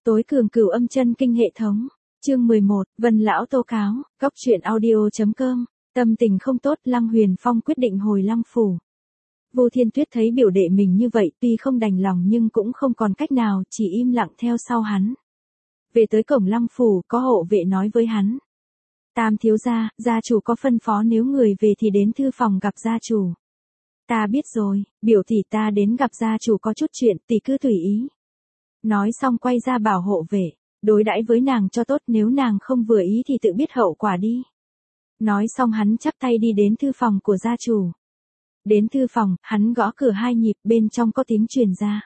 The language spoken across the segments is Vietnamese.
Tối cường cửu âm chân kinh hệ thống. Chương 11, Vân lão tố cáo, góc truyện audio.com. Tâm tình không tốt, Lăng Huyền Phong quyết định hồi Lăng phủ. Vô Thiên Tuyết thấy biểu đệ mình như vậy, tuy không đành lòng nhưng cũng không còn cách nào, chỉ im lặng theo sau hắn. Về tới cổng Lăng phủ, có hộ vệ nói với hắn: Tam thiếu gia, gia chủ có phân phó nếu người về thì đến thư phòng gặp gia chủ. Ta biết rồi, biểu tỷ ta đến gặp gia chủ có chút chuyện, tỷ cứ tùy ý. Nói xong quay ra bảo hộ vệ, đối đãi với nàng cho tốt, nếu nàng không vừa ý thì tự biết hậu quả đi. Nói xong hắn chắp tay đi đến thư phòng của gia chủ. Đến thư phòng, hắn gõ cửa 2 nhịp, bên trong có tiếng truyền ra.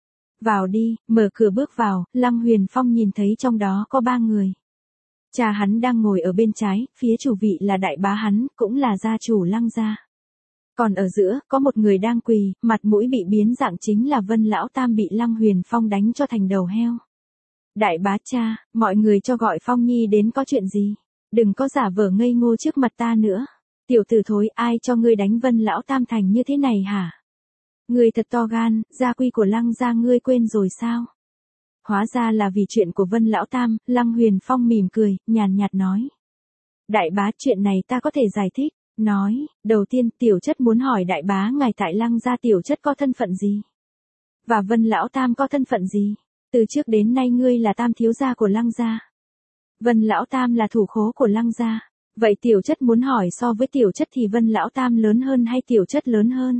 Vào đi, mở cửa bước vào, Lăng Huyền Phong nhìn thấy trong đó có 3 người. Cha hắn đang ngồi ở bên trái, phía chủ vị là đại bá hắn, cũng là gia chủ Lăng gia. Còn ở giữa, có một người đang quỳ, mặt mũi bị biến dạng, chính là Vân lão tam bị Lăng Huyền Phong đánh cho thành đầu heo. Đại bá cha, mọi người cho gọi Phong Nhi đến có chuyện gì? Đừng có giả vờ ngây ngô trước mặt ta nữa. Tiểu tử thối, ai cho ngươi đánh Vân lão tam thành như thế này hả? Ngươi thật to gan, gia quy của Lăng gia ngươi quên rồi sao? Hóa ra là vì chuyện của Vân lão tam. Lăng Huyền Phong mỉm cười, nhàn nhạt nói. Đại bá, chuyện này ta có thể giải thích. Nói, đầu tiên tiểu chất muốn hỏi đại bá ngài tại Lăng gia tiểu chất có thân phận gì? Và Vân lão tam có thân phận gì? Từ trước đến nay ngươi là tam thiếu gia của Lăng gia. Vân lão tam là thủ khố của Lăng gia. Vậy tiểu chất muốn hỏi, so với tiểu chất thì Vân lão tam lớn hơn hay tiểu chất lớn hơn?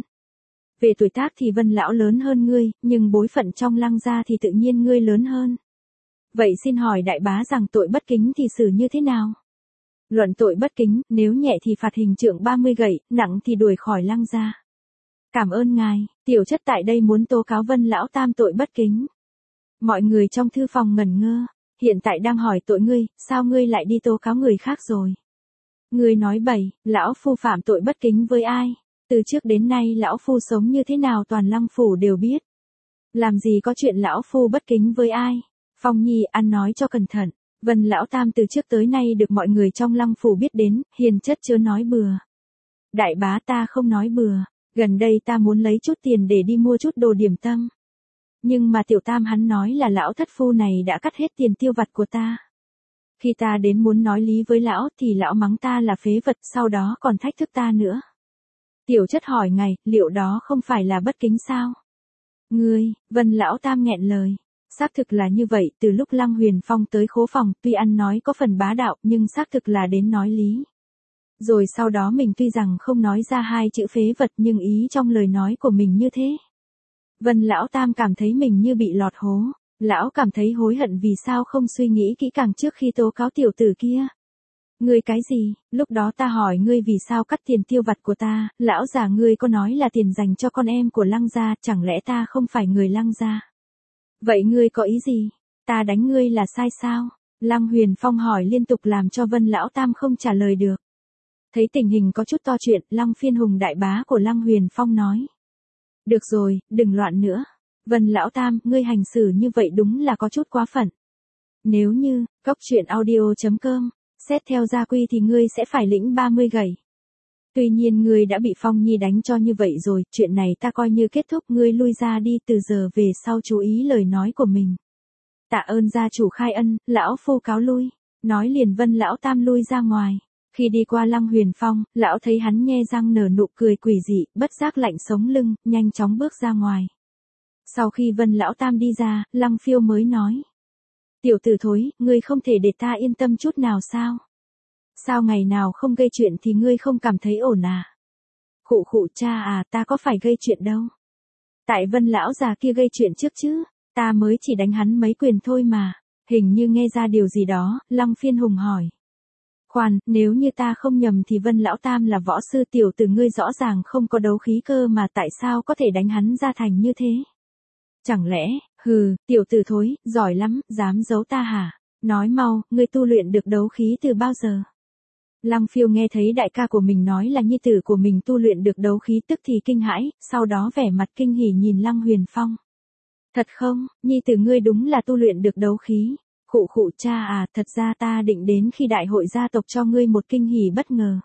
Về tuổi tác thì Vân lão lớn hơn ngươi, nhưng bối phận trong Lăng gia thì tự nhiên ngươi lớn hơn. Vậy xin hỏi đại bá rằng tội bất kính thì xử như thế nào? Luận tội bất kính, nếu nhẹ thì phạt hình trượng 30 gậy, nặng thì đuổi khỏi Lăng gia. Cảm ơn ngài, tiểu chất tại đây muốn tố cáo Vân lão tam tội bất kính. Mọi người trong thư phòng ngẩn ngơ, hiện tại đang hỏi tội ngươi, sao ngươi lại đi tố cáo người khác rồi? Ngươi nói bậy, lão phu phạm tội bất kính với ai? Từ trước đến nay lão phu sống như thế nào toàn Lăng phủ đều biết. Làm gì có chuyện lão phu bất kính với ai? Phong Nhi, ăn nói cho cẩn thận. Vân lão tam từ trước tới nay được mọi người trong Lăng phủ biết đến, hiền chất chớ nói bừa. Đại bá, ta không nói bừa, gần đây ta muốn lấy chút tiền để đi mua chút đồ điểm tâm. Nhưng mà tiểu tam hắn nói là lão thất phu này đã cắt hết tiền tiêu vặt của ta. Khi ta đến muốn nói lý với lão thì lão mắng ta là phế vật, sau đó còn thách thức ta nữa. Tiểu chất hỏi ngài, liệu đó không phải là bất kính sao? Ngươi, Vân lão tam nghẹn lời. Xác thực là như vậy, từ lúc Lăng Huyền Phong tới khố phòng, tuy ăn nói có phần bá đạo, nhưng xác thực là đến nói lý. Rồi sau đó mình tuy rằng không nói ra 2 chữ phế vật, nhưng ý trong lời nói của mình như thế. Vân lão tam cảm thấy mình như bị lọt hố. Lão cảm thấy hối hận vì sao không suy nghĩ kỹ càng trước khi tố cáo tiểu tử kia. Ngươi cái gì? Lúc đó ta hỏi ngươi vì sao cắt tiền tiêu vặt của ta, lão già ngươi có nói là tiền dành cho con em của Lăng gia, chẳng lẽ ta không phải người Lăng gia? Vậy ngươi có ý gì? Ta đánh ngươi là sai sao? Lăng Huyền Phong hỏi liên tục làm cho Vân lão tam không trả lời được. Thấy tình hình có chút to chuyện, Lăng Phiên Hùng đại bá của Lăng Huyền Phong nói. Được rồi, đừng loạn nữa. Vân lão tam, ngươi hành xử như vậy đúng là có chút quá phận. Nếu như, góc truyện audio.com, xét theo gia quy thì ngươi sẽ phải lĩnh 30 gậy. Tuy nhiên ngươi đã bị Phong Nhi đánh cho như vậy rồi, chuyện này ta coi như kết thúc, ngươi lui ra đi, từ giờ về sau chú ý lời nói của mình. Tạ ơn gia chủ khai ân, lão phu cáo lui. Nói liền Vân lão tam lui ra ngoài. Khi đi qua Lăng Huyền Phong, lão thấy hắn nhe răng nở nụ cười quỷ dị, bất giác lạnh sống lưng, nhanh chóng bước ra ngoài. Sau khi Vân lão tam đi ra, Lăng Phiêu mới nói. Tiểu tử thối, ngươi không thể để ta yên tâm chút nào sao? Sao ngày nào không gây chuyện thì ngươi không cảm thấy ổn à? Khụ khụ, cha à, ta có phải gây chuyện đâu. Tại Vân lão già kia gây chuyện trước chứ, ta mới chỉ đánh hắn mấy quyền thôi mà. Hình như nghe ra điều gì đó, Lăng Phiên Hùng hỏi. Khoan, nếu như ta không nhầm thì Vân lão tam là võ sư, tiểu tử ngươi rõ ràng không có đấu khí cơ mà tại sao có thể đánh hắn ra thành như thế? Chẳng lẽ, hừ, tiểu tử thối, giỏi lắm, dám giấu ta hả? Nói mau, ngươi tu luyện được đấu khí từ bao giờ? Lăng Phiêu nghe thấy đại ca của mình nói là nhi tử của mình tu luyện được đấu khí tức thì kinh hãi, sau đó vẻ mặt kinh hỉ nhìn Lăng Huyền Phong. Thật không, nhi tử ngươi đúng là tu luyện được đấu khí. Khụ khụ, cha à, thật ra ta định đến khi đại hội gia tộc cho ngươi một kinh hỉ bất ngờ.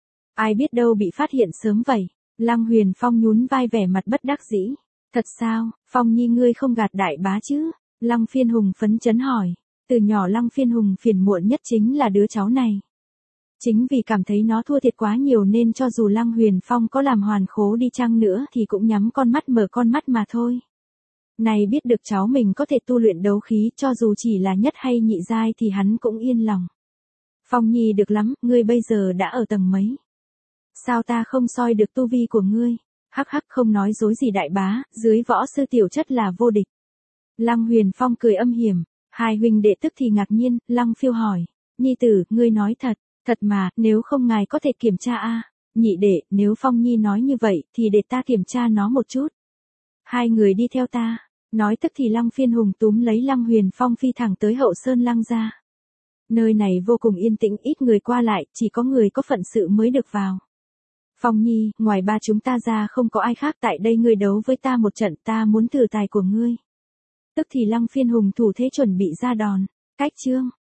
Ai biết đâu bị phát hiện sớm vậy. Lăng Huyền Phong nhún vai vẻ mặt bất đắc dĩ. Thật sao, Phong Nhi ngươi không gạt đại bá chứ? Lăng Phiên Hùng phấn chấn hỏi. Từ nhỏ Lăng Phiên Hùng phiền muộn nhất chính là đứa cháu này. Chính vì cảm thấy nó thua thiệt quá nhiều nên cho dù Lăng Huyền Phong có làm hoàn khố đi chăng nữa thì cũng nhắm con mắt mở con mắt mà thôi. Này biết được cháu mình có thể tu luyện đấu khí cho dù chỉ là nhất hay nhị giai thì hắn cũng yên lòng. Phong Nhi được lắm, ngươi bây giờ đã ở tầng mấy? Sao ta không soi được tu vi của ngươi? Hắc hắc không nói dối gì đại bá, dưới võ sư tiểu chất là vô địch. Lăng Huyền Phong cười âm hiểm, hai huynh đệ tức thì ngạc nhiên, Lăng Phiêu hỏi, Nhi tử, ngươi nói thật, thật mà, nếu không ngài có thể kiểm tra a. Nhị đệ, nếu Phong Nhi nói như vậy thì để ta kiểm tra nó một chút. Hai người đi theo ta, nói tức thì Lăng Phiên Hùng túm lấy Lăng Huyền Phong phi thẳng tới Hậu Sơn Lăng gia. Nơi này vô cùng yên tĩnh, ít người qua lại, chỉ có người có phận sự mới được vào. Phong Nhi, ngoài ba chúng ta ra không có ai khác, tại đây ngươi đấu với ta một trận, ta muốn thử tài của ngươi. Tức thì Lăng Phiên Hùng thủ thế chuẩn bị ra đòn. Cách chương